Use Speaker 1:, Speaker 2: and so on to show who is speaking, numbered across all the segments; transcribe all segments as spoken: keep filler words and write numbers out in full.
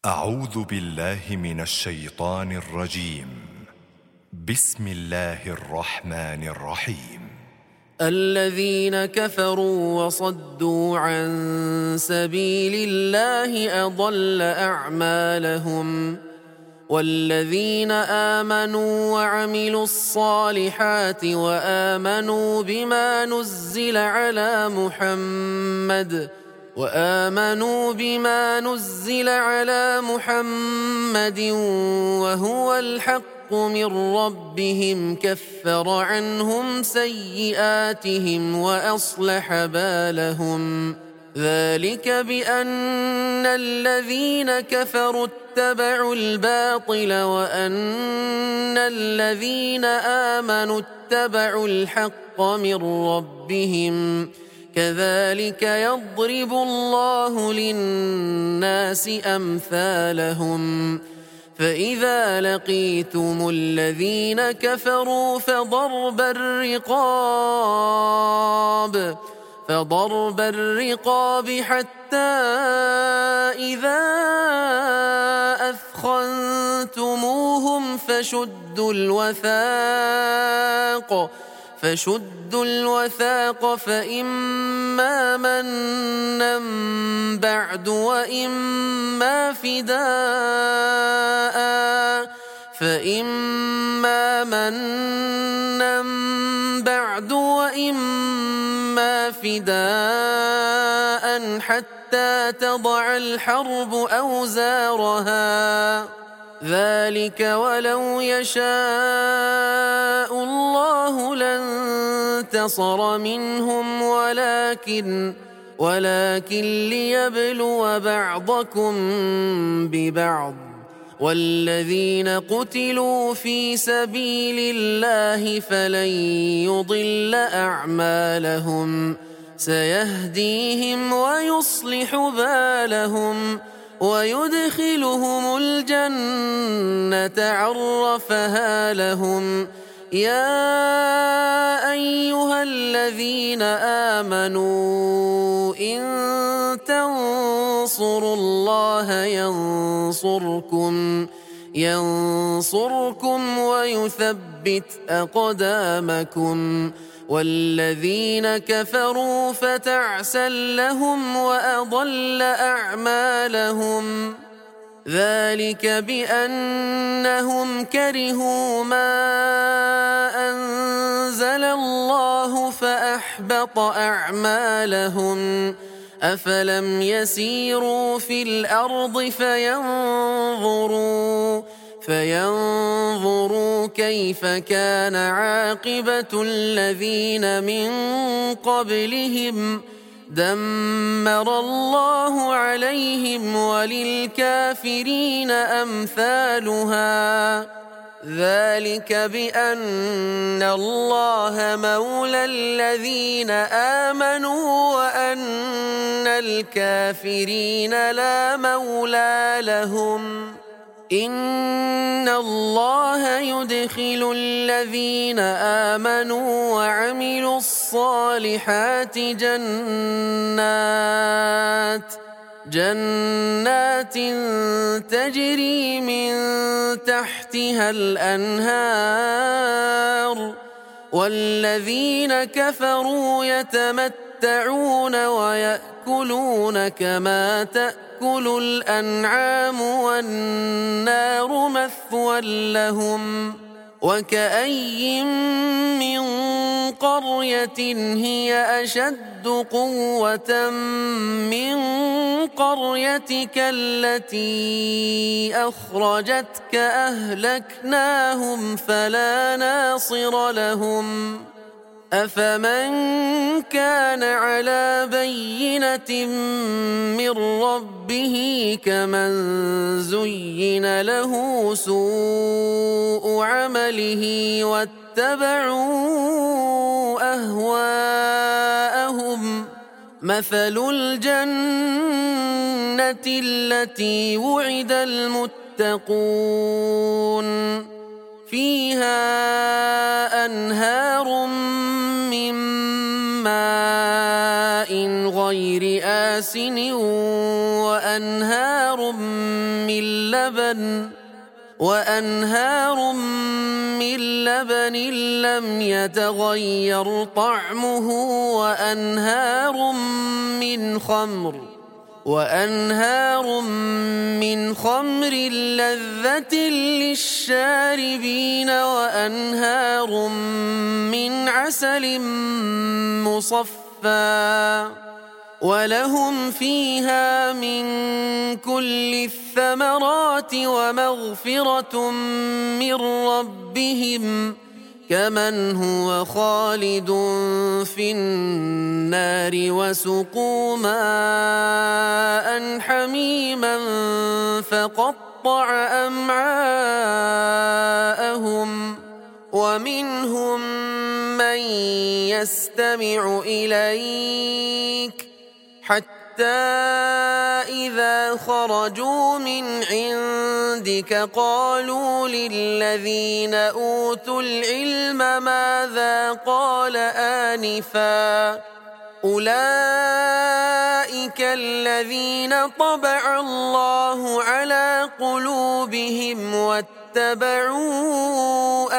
Speaker 1: أعوذ بالله من الشيطان الرجيم. بسم الله الرحمن الرحيم.
Speaker 2: الذين كفروا وصدوا عن سبيل الله أضل أعمالهم والذين آمنوا وعملوا الصالحات وآمنوا بما نزل على محمد وآمنوا بما نزل على محمد وهو الحق من ربهم كفر عنهم سيئاتهم وأصلح بالهم ذلك بأن الذين كفروا اتبعوا الباطل وأن الذين آمنوا اتبعوا الحق من ربهم كذلك يضرب الله للناس أمثالهم فإذا لقيتم الذين كفروا فضرب الرقاب فضرب الرقاب حتى إذا أثخنتموهم فشدوا الوثاق فشدوا الوثاق فإما منا بعد وإما فداء فإما منا بعد وإما فداء حتى تضع الحرب أوزارها ذلك ولو يشاء الله لانتصر منهم ولكن ولكن ليبلو بعضكم ببعض والذين قتلوا في سبيل الله فلن يضل أعمالهم سيهديهم ويصلح بالهم ويدخلهم الجنة عرفها لهم يا أيها الذين آمنوا إن تنصروا الله ينصركم ينصركم ويثبت أقدامكم والذين كفروا فتعسا لهم وأضل أعمالهم ذلك بأنهم كرهوا ما أنزل الله فأحبط أعمالهم أفلم يسيروا في الأرض فينظروا فينظروا كيف كان عاقبة الذين من قبلهم دمر الله عليهم وللكافرين أمثالها ذلك بأن الله مولى الذين آمنوا وأن الكافرين لا مولى لهم إن الله يدخل الذين آمنوا وعملوا الصالحات جنات جنات تجري من تحتها الأنهار والذين كفروا يتمتعون ويأكلون كما تأكل الأنعام والنار مثوى لهم وكأي من قرية هي أشد قوة من قريتك التي أخرجتك أهلكناهم فلا ناصر لهم أفمن كان على بينة من ربه كمن زين له سوء عمله واتبعوا أهواءهم مثل الجنة التي وعد المتقون فيها أنهار من ماء غير غير آسن وأنهار من لبن وأنهار من لبن لم يتغير طعمه وأنهار من خمر وأنهار من خمر لذة للشاربين وأنهار من عسل مصفى ولهم فيها من كل الثمرات ومغفرة من ربهم كمن هو خالد في النار وسقوا ماء حميما فقطع أمعاءهم ومنهم من يستمع إليك حتى إذا خرجوا من عندك قالوا للذين أوتوا العلم ماذا قال آنفا أولئك الذين طبع الله على قلوبهم واتبعوا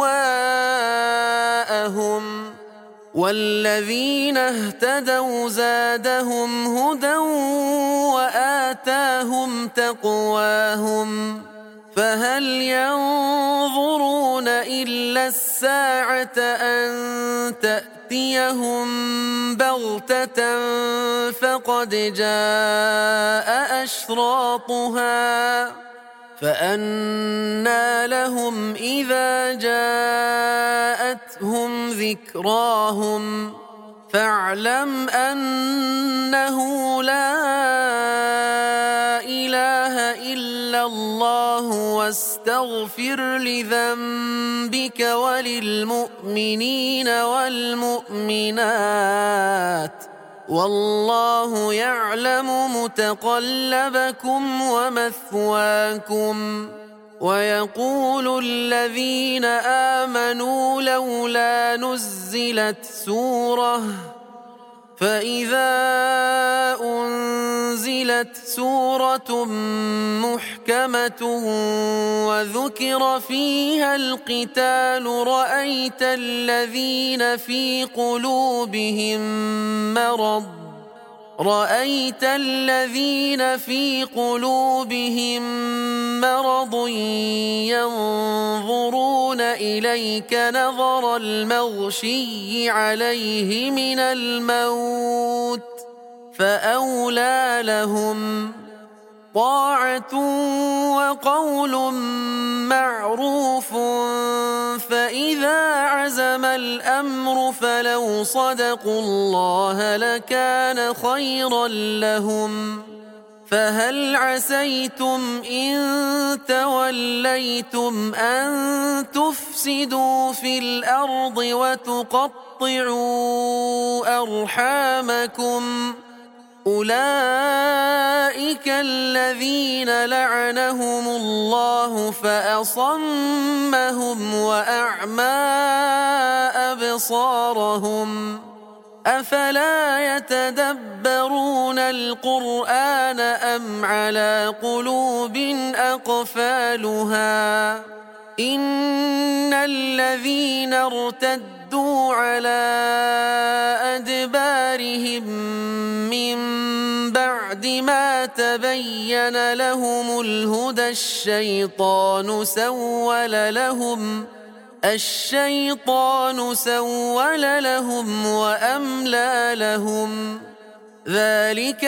Speaker 2: أهواءهم والذين اهتدوا زادهم هدى وآتاهم تقواهم فهل ينظرون إلا الساعة أن تأتيهم بغتة فقد جاء أشراطها فأنى لهم إذا جاءتهم ذكراهم فاعلم أنه لا إله إلا الله واستغفر لذنبك وللمؤمنين والمؤمنات والله يعلم متقلبكم ومثواكم ويقول الذين آمنوا لولا نزلت سورة فإذا أنزلت سورة محكمة وذكر فيها القتال رأيت الذين في قلوبهم مرض رأيت الذين في قلوبهم مرض ينظرون إليك نظر المغشي عليه من الموت فأولى لهم طاعة وقول معروف فإذا عزم الأمر فلو صدقوا الله لكان خيرا لهم فهل عسيتم إن توليتم أن تفسدوا في الأرض وتقطعوا أرحامكم أولئك الذين لعنهم الله فأصمهم وأعمى أبصارهم أفلا يتدبرون القرآن أم على قلوب أقفالها إن الذين ارتدوا على أدبارهم من بعد ما تبين لهم الهدى الشيطان سول لهم الشيطان سول لهم وأملى لهم ذلك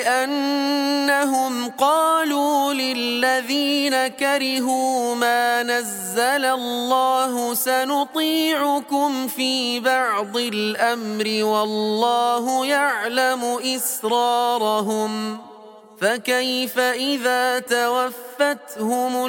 Speaker 2: بأنهم قالوا للذين كرهوا ما نزل الله سنطيعكم في بعض الأمر والله يعلم إسرارهم فكيف إذا توفتهم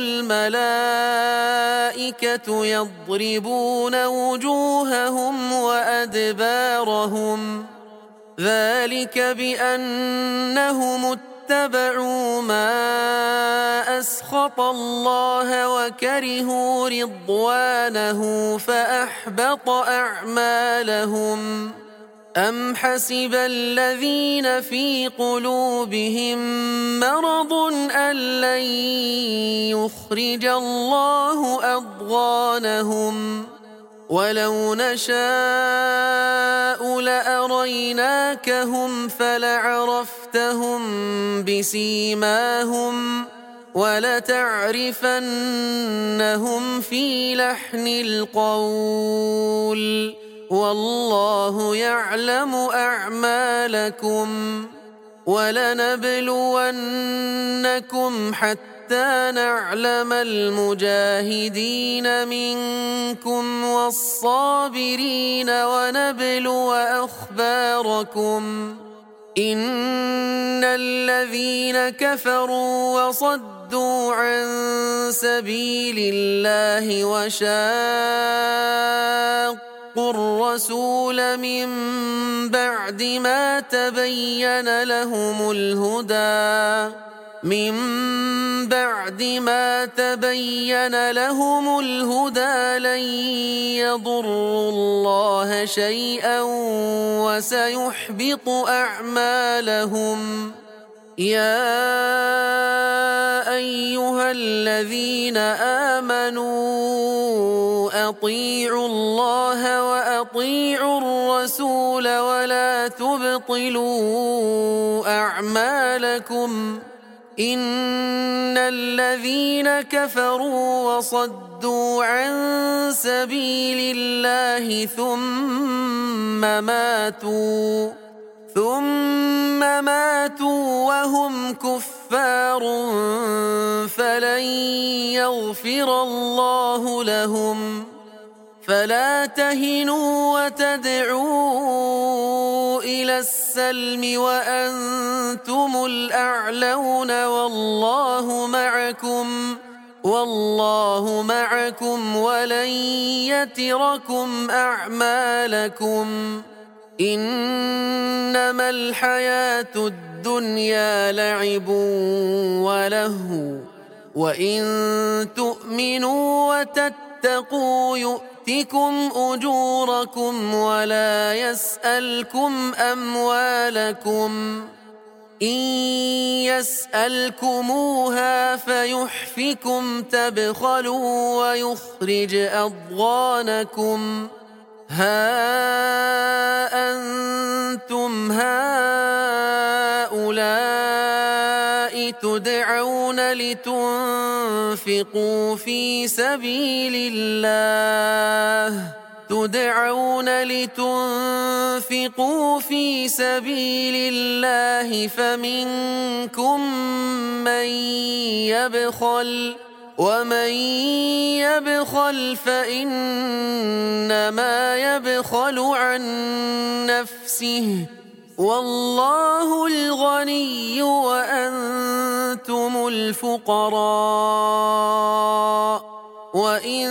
Speaker 2: الملائكة يضربون وجوههم وأدبارهم ذلك بأنهم اتبعوا ما أسخط الله وكرهوا رضوانه فأحبط أعمالهم أم حسب الذين في قلوبهم مرض أن لن يخرج الله أضغانهم ولو نشاء لأريناكهم فلعرفتهم بسيماهم ولتعرفنهم في لحن القول والله يعلم أعمالكم ولنبلونكم حتى نعلم المجاهدين منكم والصابرين ونبلو أخباركم إن الذين كفروا وصدوا عن سبيل الله وشاقوا الرسول من بعد ما تبين لهم الهدى من بعد ما تبين لهم الهدى لن يضروا الله شيئا وسيحبط أعمالهم يا أيها الذين آمنوا أطيعوا الله وأطيعوا الرسول ولا تبطلوا أعمالكم إن الذين كفروا وصدوا عن سبيل الله ثم ماتوا ثم ماتوا وهم كفار فلن يغفر الله لهم فلا تهنوا وتدعوا إلى السلم وأنتم الأعلون والله معكم والله معكم ولن يتركم أعمالكم إنما الحياة الدنيا لعب ولهو وإن تؤمنوا وتتقوا يؤتكم أجوركم ولا يسألكم أموالكم إن يسألكموها فيحفكم تبخلوا ويخرج أضغانكم ها أنتم هؤلاء تدعون لتنفقوا في سبيل الله تدعون لتنفقوا في سبيل الله فمنكم من يبخل ومن يبخل فإنما يبخل عن نفسه والله الغني وأنتم الفقراء وإن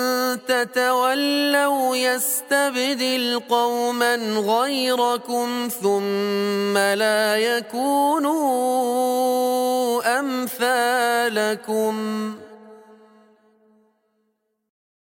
Speaker 2: تتولوا يستبدل قوما غيركم ثم لا يكونوا أمثالكم